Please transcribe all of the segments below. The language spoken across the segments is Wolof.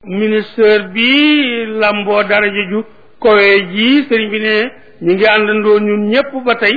ministère bi lamboo daraja ju kowe ji sëriñ bi ne ñu ngi àndandoo ñun ñépp ba tey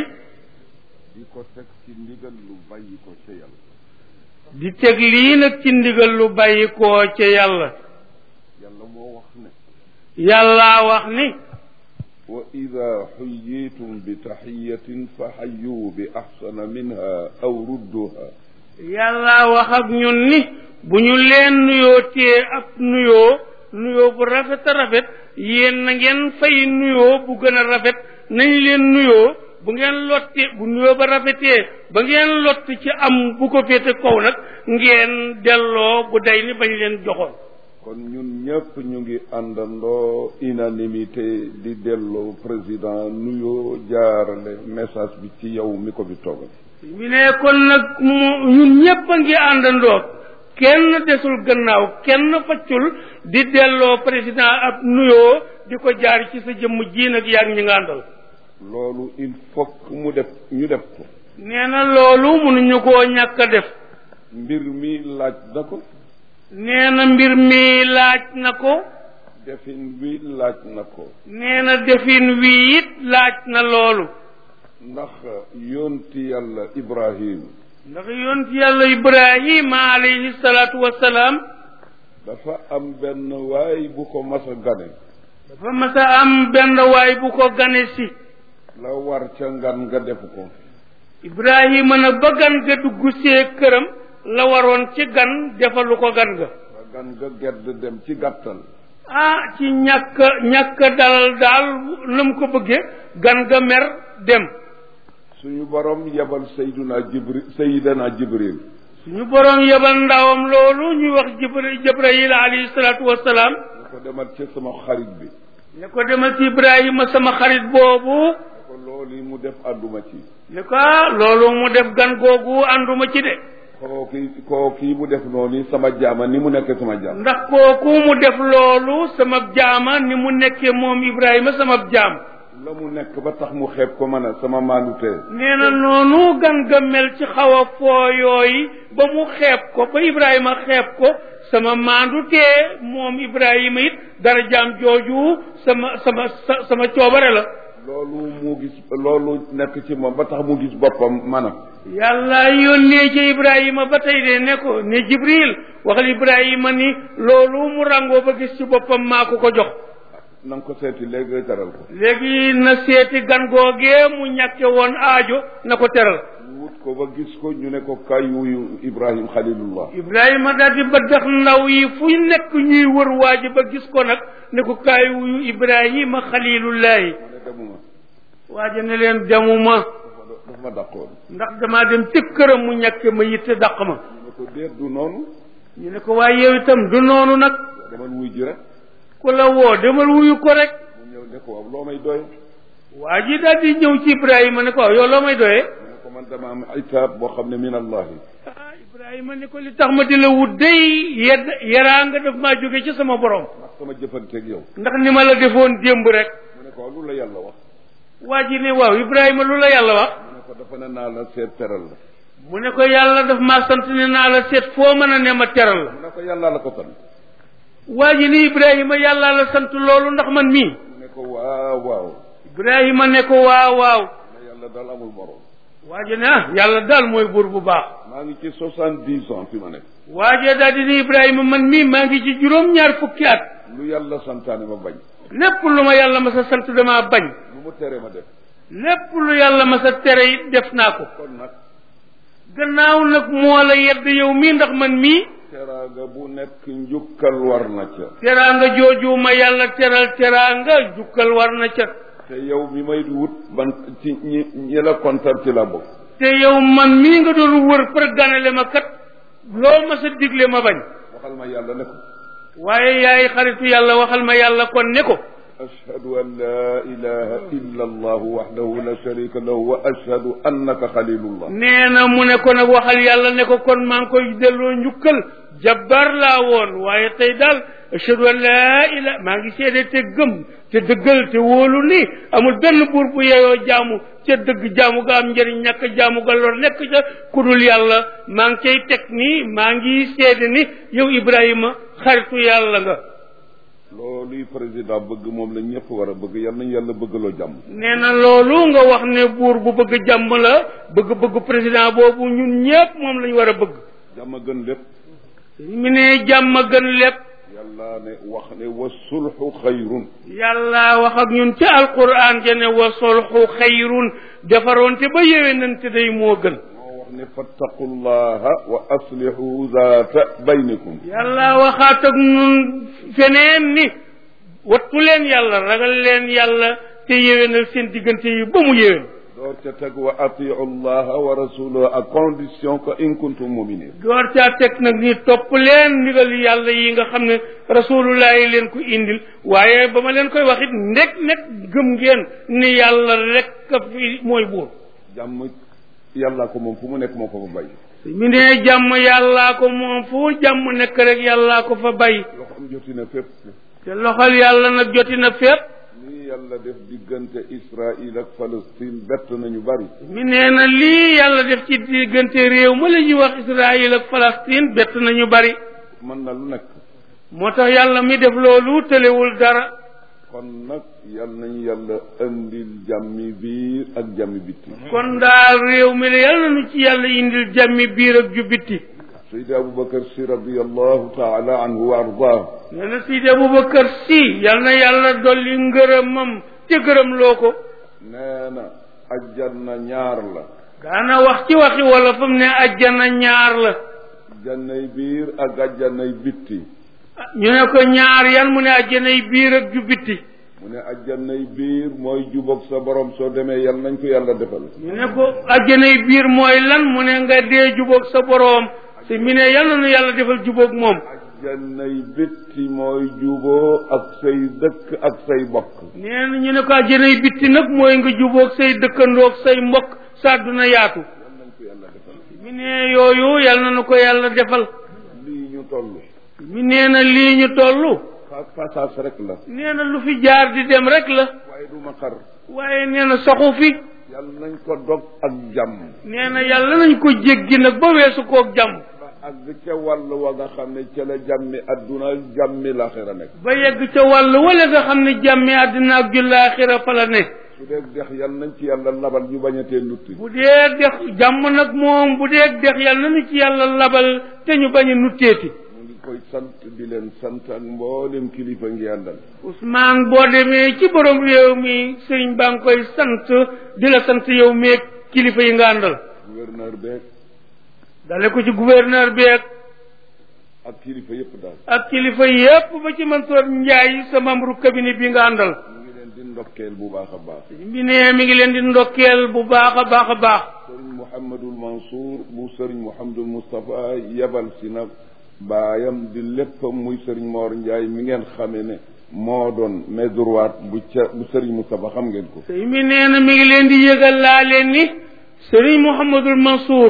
di ko teg ci ndigal lu bàyyi ko ca yàlla di teg lii nag ci ndigal lu bàyyi koo ca yàlla yàlla moo wax ne yàllaa wax ni wa ida xuyyitum bi taxiyatin fa xayu bi axsana minha aw rudduha yàllaa wax ak ñun ni bu ñu leen nuyoo tee ak nuyoo bu rafet a rafet yéen na ngeen fay nuyoo bu gën a rafet nañ leen nuyoo bu ngeen lottee bu nuyoo ba rafetee ba ngeen lott ci am bu ko féete kaw nag ngeen delloo bu day ni bañ leen joxoon kon ñun ñëpp ñu ngi àndandoo unanimité di delloo président nuyoo jaarale message bi ci yow mi ko fi toogal mi ne kon nag ñun ñëpp a ngi àndandoo kenn desul gannaaw kenn faccul di delloo président ab nuyoo di ko jaar ci sa jëmm ji nag yaa ngi ñu nga àndal loolu il faut que ñu def ko nee na loolu mënuñu koo ñàkk a def mbir mi laaj na ko nee na mbir mi laaj na ko defin wi laaj na ko nee na defin wi it laaj na loolu ndax yonti yàlla Ibrahim ndax yonti yàlla Ibrahima alayhi salaatu wassalaam dafa am benn waay bu ko mas a gane dafa mas a am benn waay bu ko gane si la war ca ngan nga def ko Ibrahima na ba gan ga dugg see këram la waroon ci gan defalu ko gan ga ba gan nga gedd dem ci gàttal ci ñàkk dalal daal na mu ko bëggee gan ga mer dem suñu borom yebal Seydina Jibril suñu borom yebal ndawam loolu ñuy wax Jibril alayhi salaatu wassalaam ne ko demal ci sama xarit bi ne ko demal ci Ibrahima sama xarit boobu ne ko loolu mu def ànduma ci ne ko loolu mu def gan googu ànduma ci de kooki mu def noonu sama jaama ni mu nekkee sama jaam ndax kooku mu def loolu sama jaama ni mu nekkee moom Ibrahima sama jaam la mu nekk ba tax mu xeeb ko mën a sama maanutee nee na noonu gan ga mel ci xaw a foo yooyu ba mu xeeb ko ba Ibrahima xeeb ko sama maandutee moom Ibrahima it dara jaam jooju sama coobare la loolu nekk ci moom ba tax mu gis boppam maanaam yàlla yónnee ci Ibrahima ba tey de ne ko ne Jibril waxal Ibrahima ni loolu mu ràngoo ba gis ci boppam maa ko jox na nga ko seeti léegi teral ko léegi na seeti gan googee mu ñàkke woon aajo na ko teral wut ko ba gis ko ñu ne ko kaay wuyu Ibrahim xalilullah Ibrahima daal di ba dax ndaw yi fu nekk ñuy wër waaji ba gis ko nag ne ko kaay wuyu Ibrahima xalilullahi waaja ne leen demuma daf ma dàqoon ndax damaa dem ci këram mu ñàkke ma yitte dàq ma ñu ne ko déet du noonu ñu ne ko waaye yow itam du noonu nag demal wuy ji rek ku la woo demal wuyu ko rek mu ñëw ne ko waaw loo may doye waa ji daal di ñëw ci Ibrahima ne ko waaw yow loo may doyee mu ne ko man dama am itaab boo xam ne min allahi Ibrahima ne ko li tax ma di la wut day yaraa nga daf maa jóge ci sama borom ndax sama jëfanteeg yow ndax ni ma la defoon démb rek mu ne ko waaw lu la yàlla wax waa ji ne waaw Ibrahima lu la yàlla wax mu ne ko dafa ne naa la seet teral la mu ne ko yàlla daf maa sant ne naa la seet foo mën a ne ma teral la mu ne ko yàlla la ko sant waa ji ni Ibrahima yàlla la sant loolu ndax man mii mu ne ko waaw Ibrahima ne ko waaw ne yàlla daal amul morom waa ji ne yàlla daal mooy buur bu baax maa ngi ci 70 ans fi ma nekk waa ji daal di ni Ibrahima man mii maa ngi ci juróom-ñaar fukki at lu yàlla santaane ma bañ lépp lu ma yàlla ma sa sant damaa bañ lu mu tere ma def lépp lu yàlla ma sa tere it def naa ko kon nag gannaaw nag moo la yedd yow mii ndax man mii teraanga bu nekk njukkal war na ca teraanga jooju ma yàlla teraanga jukkal war na ca te yow mi may wut ban ci ñi la kontar ci la bokk te yow man mii nga doon wër pour ganale ma kat loo ma sa digle ma bañ waxal ma yàlla ne ko waaye yaay xaritu yàlla waxal ma yàlla kon ne ko ashhadu an la ilaha illa allah wahdahu la sharika lahu wa ashhadu annaka xalilullah nee na mu ne ko nag waxal yàlla ne ko kon maa ngi koy delloo njukkal jabbar laa woon waaye tey daal ashhadu an la ilaha maa ngi seede te gëm te dëggal te wóolu ni amul benn buur bu yeyoo jaamu ca dëgg jaamu ga am njëriñ ñàkk jaamu ga lor nekk ca kudul yàlla maa ngi cay teg ni maa ngi seede ni yow Ibrahima xaritu yàlla nga looluy président bëgg moom la ñëpp war a bëgg yal nañu yàlla bëggaloo jàmm. nee na loolu nga wax ne buur bu bëgg jàmm la bëgg président boobu ñun ñëpp moom lañu war a bëgg. jàmm gën lépp. mi ne jàmm gën lépp. yàlla ne wax ne wa sulhu xayrun. yàlla wax ak ñun ca alquran ja ne wa sulhu xayrun defaroonte ba yéwénante day moo gën. moo wax ne fattaqullaha wa aslihu zaata baynikum. yàlla waxaat ak ñun feneen ni wattu leen yàlla ragal leen yàlla te yéwénal seen diggante yi ba mu yéwén. door ca teg wa atiu allaha wa rasulahu à condition que in kuntum muminin. door caa teg nag ni topp leen ndigal yàlla yi nga xam ne rasulullah yi leen ko indil waaye ba ma leen koy wax it ndek gëm ngeen ni yàlla rek a fi mooy buur. jàmm yàllaa ko moom fu mu nekk moo ko fa bay. mi ne jàmm yàllaa ko moom fu jàmm nekk rek yàllaa ko fa bay. loxoom joti na fépp. te loxol yàlla nag joti na fépp. lii yàlla def diggante Israël ak Palestine bett nañu bari. mi nee na lii yàlla def ci diggante réew ma la ñuy wax Israël ak Palestine bett nañu bari. mën na lu nekk. moo tax yàlla mi def loolu tëlewul dara. kon nag yal nañu yàlla indil jàmmi biir ak jàmmi bitti. kon daal réew mi la yàlla nañu ci yàlla indil jàmmi biir ak ju bitti. Seydi Aboubacar Sy radiyallahu taala anhu wa ardaa. nee na Seydi Aboubacar Sy yal na yàlla dolli ngërëmam te gërëm loo ko. nee na ajjana ñaar la. daana wax ci waxi wala fa mu ne ajjana ñaar la. ajjanay biir ak ajjanay bitti. ñu ne ko ñaar yan mu ne ajjanay biir ak ju bitti. mu ne ajjanay biir mooy jubóog sa borom soo demee yal nañ ko yàlla defal. ñu ne ko ajjanay biir mooy lan mu ne nga dee jubóog sa borom. si mi ne yal na nu yàlla defal jubóog moom. ajjanay bitti mooy juboo ak say dëkk ak say mbokk. nee na ñu ne ko ajjanay bitti nag mooy nga jubóog say dëkkandoog say mbokk sa àdduna yaatu. yal nañ ko yàlla defal. mi ne yooyu yal na nu ko yàlla defal. lii ñu toll. mi nee na lii ñu toll. passage rek la. nee na lu fi jaar di dem rek la. waaye du ma xar. waaye nee na saxu fi. yàlla nañ ko dog ak jàmm. nee na yàlla nañ ko jéggi nag ba weesu koog jàmm. ba àgg ca wàll wa nga xam ne ca la jàmmi adduna jàmmi laaxira nekk. ba yegg ca wàll wala nga xam ne jàmmi àddina ak ju laaxira fa la ne. su dee dex yàlla nañ ci yàlla labal ñu bañ a tee nutti. bu dee dex jàmm nag moom bu dee dex yàlla nañu ci yàlla labal te ñu bañ a nutteeti. koy sant di leen sant ak mboolem kilifa ngi àndal. Ousmane boo demee ci borom réew mi sëriñ baa ngi koy sant di la sant yow meeg kilifa yi nga àndal. gouverneur beeg. dale ko ci gouverneur beeg. ak kilifa yëpp daal. ak kilifa yëpp ba ci Mansour Ndiaye sa membre cabinet bi nga àndal. mi ngi leen di ndokkeel bu baax a baax. bi ne mi ngi leen di ndokkeel bu baax a baax a baax. sëriñ Mouhamadul Mansour bu sëriñ Mouhamadul Moustapha yebal si na. baayam di lépp muy Serigne Mor Ndiaye mi ngeen xamee ne moo doon main droite bu Serigne Moustapha xam ngeen ko. sëñ mi nee na mi ngi leen di yëgal laa leen ni Serigne Mouhamadul Mansour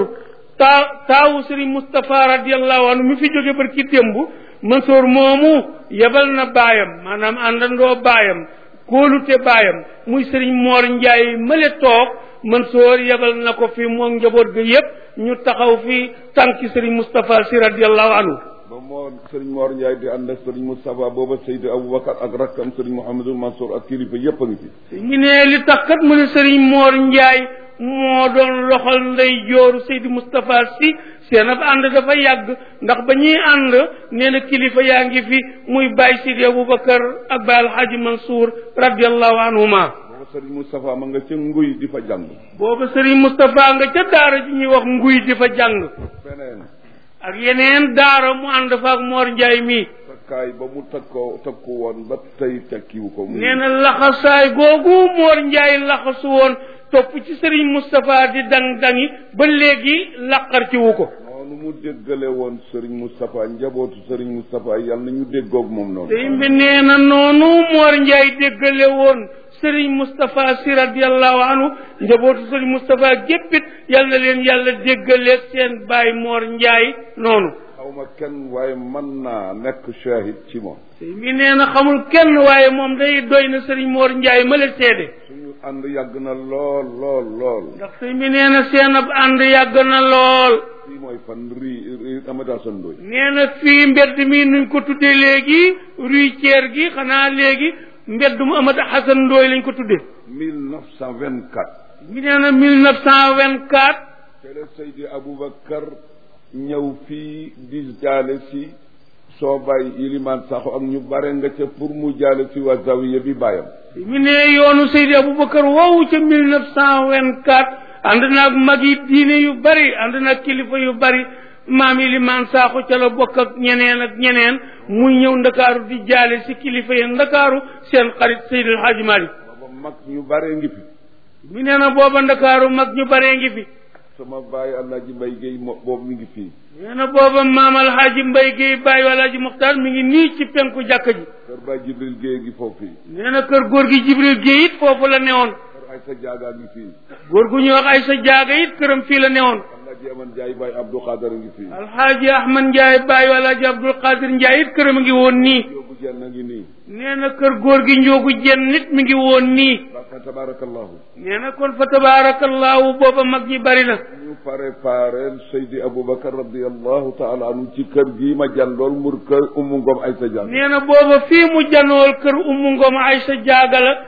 taawu Serigne Moustapha radiyallahu anhu mi fi jóge barki démb Mansour moomu yebal na baayam maanaam àndandoo baayam kóolute baayam muy Serigne Mor Ndiaye male toog Mansour yebal na ko fi moom njaboot ga yépp ñu taxaw fi tànki Serigne Moustapha Sy radiyallahu anhu. ba moo Serigne Mor Ndiaye di ànd ak Serigne Moustapha booba Seydou Aboubacar ak rakkam Serigne Mouhamadul Mansour ak kilifa yépp a ngi fi. ñu ne li tax kat mu ne Serigne Mor Ndiaye moo doon loxol ndey jooru Seydou Moustapha Sy seen ab ànd dafa yàgg ndax ba ñuy ànd nee na kilifa yaa ngi fi muy Baye Sidi Aboubacar ak Baye Alhaji Mansour radiyallahu anhuma. Serigne Moustapha ma nga ca nguy di fa jàng. booba Serigne Moustapha nga ca daara ji ñuy wax nguy di fa jàng. feneen. ak yeneen daara mu ànd fa ak Mor Ndiaye mii. takkaay ba mu takku woon ba tey tekkiwu ko. nee na laxasaay googu Mor Ndiaye laxasu woon topp ci Serigne Moustapha di dang-dangi ba léegi laqar ci wu ko. noonu mu déggale woon Serigne Moustapha njabootu Serigne Moustapha yàlla na ñu déggoog moom noonu. sëñ bi nee na noonu Mor Ndiaye déggale woon Serigne Moustapha Sy radiyallahu anhu njabootu Serigne Moustapha géppit yal na leen yàlla déggale seen baay Mor Ndiaye noonu. xaw xaw ma kenn waaye mën naa nekk shahid ci moom. sëñ bi nee na xamul kenn waaye moom day doy na sëriñ Mor Ndiaye ma la seede. suñu ànd yàgg na lool lool lool. ndax sëñ bi nee na seen ab ànd yàgg na lool. fii mooy fan rii Amadou Assane Ndoye. nee na fii mbedd mi nuñ ko tuddee léegi rue Thiers gi xanaa léegi mbedd mu Amadou Assane Ndoye lañ ko tuddee. 1924. mi nee na 1924. te la Seydi Aboubacar ñëw fii di jaale si soo bàyyi Iliman Sakho ak ñu bare nga ca pour mu jaale si waa zawiya bi bàyyam. mi ne yoonu Seydi Aboubacar woowu ca 1924 ànd naag mag yi diine yu bari ànd naag kilifa yu bari maam Iliman Sakho ca la bokk ak ñeneen muy ñëw ndakaaru di jaale si kilifa yi ndakaaru seen xarit Seydi El Hadji Malick. booba mag ñu bare ngi fi. mi nee na booba ndakaaru mag ñu bare ngi fi. sama baay Alaaji Mbay Géey boobu mi ngi fii. nee na booba maam Alaaji Mbay Géey bàyyi Alaaji Muxtaar mi ngi nii ci penku jàkka ji. kër baay Jibril Géey ngi foofu fii. nee na kër góor gi Jibril Géey it foofu la newoon. kër Aysa Jaaga ngi fii. góor gu ñuy wax Aysa Jaaga it këram fii la newoon. Alaaji Aman Njaay baay Abdou Xaadar ngi fii. Alxaaji Ahmad Njaay bàyyi Alaaji Abdul Xaadir Njaay it këram a ngi woon nii. Njóogu Jenn ngi nii. nee na kër góor gi Njóogu Jenn nit mi ngi woon nii. fa tabarakallahu. nee na kon fa tabarakallahu booba mag ñi bari na. ñu préparé Seydi Aboubacar radiyallahu taala anhu ci kër gii ma jandool mur kër Umu Ngom Aysa Jaaga. nee na booba fii mu janool kër Umu Ngom Aysa Jaaga la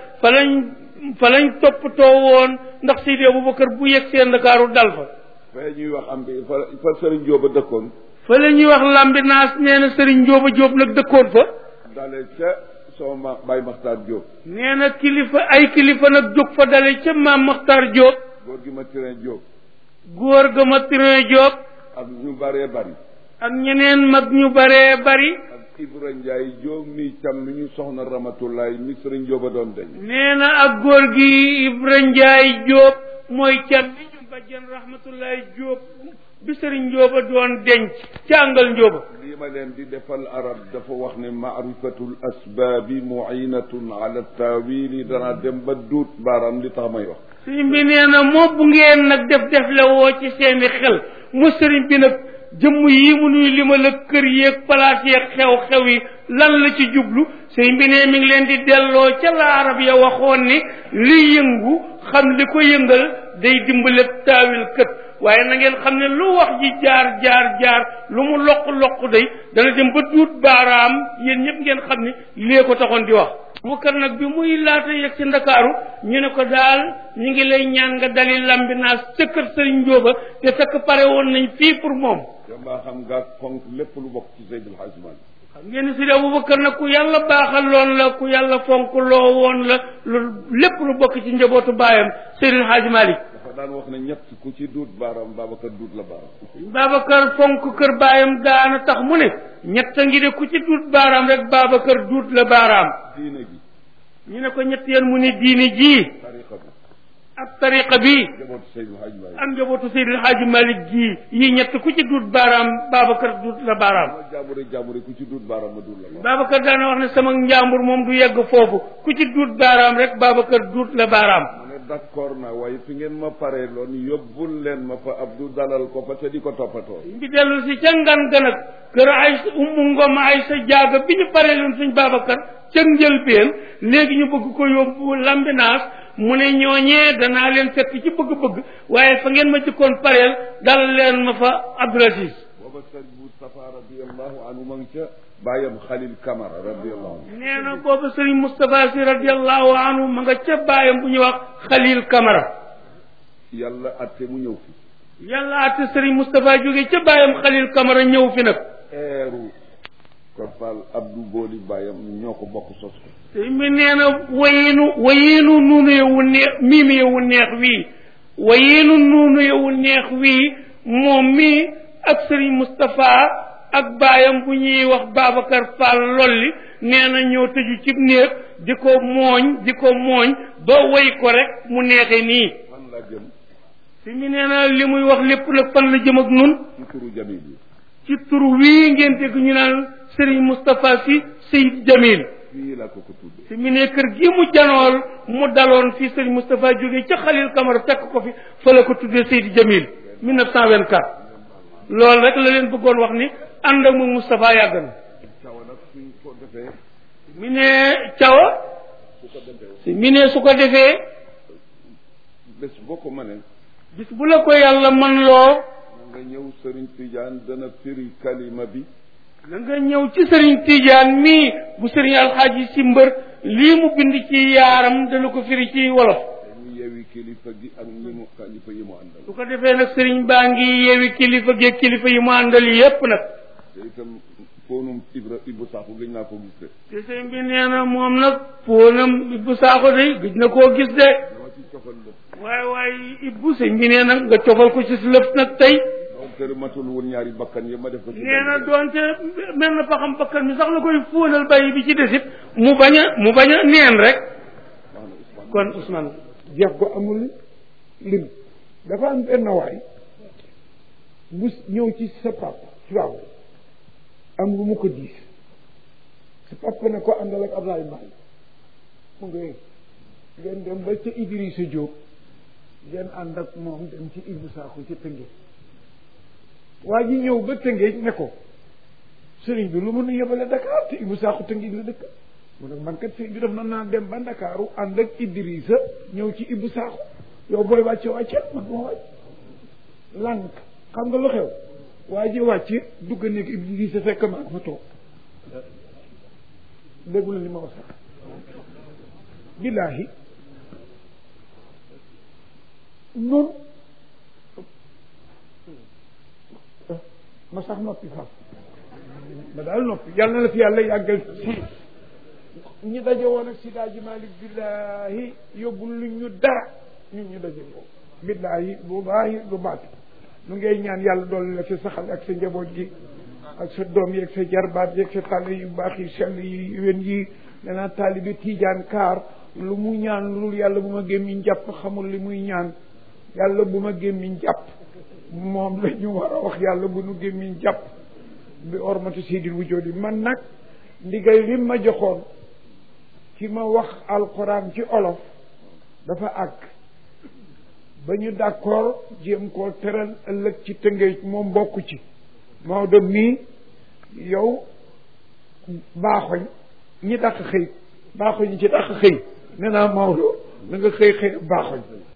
fa lañ toppatoo woon ndax Seydi Aboubacar bu yegg seen Ndakaaru dal fa. fee ñuy wax am bi fa Sëriñ Jóoba dëkkoon. fa la ñuy wax Lambinaas nee na Sëriñ Jóoba Jóob nag dëkkoon fa. dale ca sama Baay Maxtaar Jóob. nee na ay kilifa nag jóg fa dale ca maam Maxtaar Jóob. góor gi ma tiree Jóob. góor ga ma tiree Jóob. ak ñu baree bari. ak ñeneen mag ñu baree bari. ak Ibra Njaay Jóob mi cam mi ñu soxna Ramatullaay mi Sëriñ Jóoba doon deñ. nee na ak góor gi Ibra Njaay Jóob mooy cam mi ñu bajjan Rahmatullaay Jóob bi Sëriñ Jóoba doon denc càngal Jóoba. lii ma leen di defal arab dafa wax ne maarifatul asbaabi muinatun ala taawili danaa dem ba duut baaraam li tax may wax. sëriñ bi nee na moo bu ngeen nag def la woo ci seeni xel mu sëriñ bi nag jëmm yi mu nuy limal ak kër yeeg palaas yeeg xew-xew yi lan la ci jublu sëriñ bi ne mi ngi leen di delloo ca la arab ya waxoon ni li yëngu xam li ko yëngal day dimbale taawil kët waaye na ngeen xam ne lu wax ji jaar lu mu loq day dana dem ba duut baaraam yéen ñëpp ngeen xam ne lee ko taxoon di wax bu kër nag bi muy laata yegg ci Ndakaaru ñu ne ko daal ñu ngi lay ñaan nga dali Lambinaas ca kër Sëriñ Jóoba te fekk pare woon nañ fii pour moom. maa xam nga fonk lépp lu bokk ci Seydil Hadji Malick. xam ngeen ni Seydi Aboubacar nag ku yàlla baaxaloon la ku yàlla fonk loo woon la lu lépp lu bokk ci njabootu baayam Seydil Hadji Malick. dafa daan wax ne ñett ku ci duut baaraam Babacar duut la baaraam. Babacar fonk kër baayam daana tax mu ne ñett ngi de ku ci duut baaraam rek Babacar duut la baaraam. diine gi. ñu ne ko ñett yéen mu ne diine ji. tariqa bi. ak tariqa bi. njabootu Seydil Hadji Malick. ak njabootu Seydil Hadji Malick ji yii ñett ku ci duut baaraam Babacar duut la baaraam. jàmbure ku ci duut baaraam ma duut la baaraam. Babacar daana wax ne sama njàmbur moom du yegg foofu ku ci duut baaraam rek Babacar duut la baaraam. d'accord na waaye fi ngeen ma paree loon yóbbul leen ma fa Abdou dalal ko fa te di ko toppatoo. bi dellu si ca ngan ga nag kër Aysa Umu Ngom Aysa Jaaga bi ñu paree loon suñ Babacar ca njëlbeen léegi ñu bëgg ko yóbbu Lambinaas mu ne ñooñee danaa leen fekk ci bëgg-bëgg waaye fa ngeen ma jëkkoon pareel dalal leen ma fa Abdoul Aziz. booba sëñ Moustapha radiyallahu anhu ma ngi ca bàyyam Khalil Camara radiyallahu anhu. nee na booba sëriñ Moustapha si radiyallahu anhu ma nga ca bàyyam bu ñuy wax Khalil Camara. yàlla atte mu ñëw fi. yàlla atte sëriñ Moustapha jóge ca bàyyam Khalil Camara ñëw fi nag. eeru Korfal Abdou Boli bàyyam ñoo ko bokk sos ko. te mi nee na wayiinu nuunu yewu neex miimi yewu neex wii wayiinu nuunu yewu neex wii moom mi ak sëriñ Moustapha ak baayam bu ñuy wax Babacar Fall lolli nee na ñoo tëju ci néeg di ko mooñ ba woy ko rek mu neexe nii. fan la jëm. si mi nee na li muy wax lépp nag fan la jëm ak nun ci turu Jamil bi. ci turu wii ngeen dégg ñu naan Serigne Moustapha Sy Seyd Jamil. fii la ko tuddee. si mi ne kër gi mu janool mu daloon fii Serigne Moustapha jógee ca Khalil Camara fekk ko fi fa la ko tuddee Seyd Jamil 1924. loolu rek la leen bëggoon wax ni ànd ak moom Moustapha yàgg na cawa nag suñ ko defee mi ne cawa mi ne su ko defee bés boo ko mënee bis bu la ko yàlla man loo nga ñëw Serigne Tidiane dana firi kalima bi na nga ñëw ci Serigne Tidiane mii bu Serigne Alxaaji si mbër lii mu bind ci yaaram dana ko firi ci wolof dañu yeewi kilifa gi ak ñi mu kilifa yi mu àndal su ko defee nag Serigne baa ngi yeewi kilifa gi kilifa yi mu àndal yépp nag te itam foonum Ibou Sakho gëj naa ko gis de te sëñ bi nee na moom nag foonam Ibou Sakho de gëj na koo gis de dama ci cofal lépp waaye Ibou sëñ bi nee na nga cofal ko ci lëf nag tey kër matul woon ñaari bakkan yi ma def ko ci nee na doonte mel na paxam bakkan mi sax la koy fóonal bàyyi bi ci desit mu bañ a neen rek kon Ousmane jeex ko amul lim dafa am benn waay bu ñëw ci sa papa ci waaw am lu mu ko diis sa papa ne ko àndal ak Ablaye Mbaye mu ngi ngeen dem ba ca Idrissa Diop ngeen ànd ak moom dem ci Ibou Sakho ci Tëngéej waa ji ñëw ba Tëngéej ne ko sëriñ bi lu mën a yebale Dakar te Ibou Sakho Tëngéej la dëkk mu ne man kat sëriñ bi daf na naa dem ba Ndakaaru ànd ak Idrissa ñëw ci Ibou Sakho yow booy wàcce wàcceel man moo wàcc lànk xam nga lu xew waa ji wàcc dugg nekk Idrissa fekk maa ko fa toog déggu la li ma wax sax billaahi noonu ma sax noppi faf ma daal noppi yàlla na la fi yàlla yàggal si ñi daje woon ak Seydi Hadji Malick billaahi yóbbul lu ñu dara ñun ñu daje ko billaahi bu baaxi lu baat nu ngay ñaan yàlla dool la fi saxal ak sa njaboot gi ak sa doom yi ak sa jarbaat yi ak sa tàll yu baax yi sell yi wen yi danaa taalibi Tiijaan kaar lu mu ñaan lu yàlla bu ma gémmiñ jàpp xamul li muy ñaan yàlla bu ma gémmiñ jàpp moom la ñu war a wax yàlla bu nu gémmiñ jàpp bi ormatu seydil wujoodi man nag ndigal li ma joxoon ci ma wax alquran ci olof dafa àgg ba ñu d'accord jéem koo teral ëllëg ci Tëngéej moom bokk ci Maodo mii yow baaxoñ ñi dàq xëy baaxoñ ñi ci dàq xëy nee naa Maodo na nga xëy baaxoñ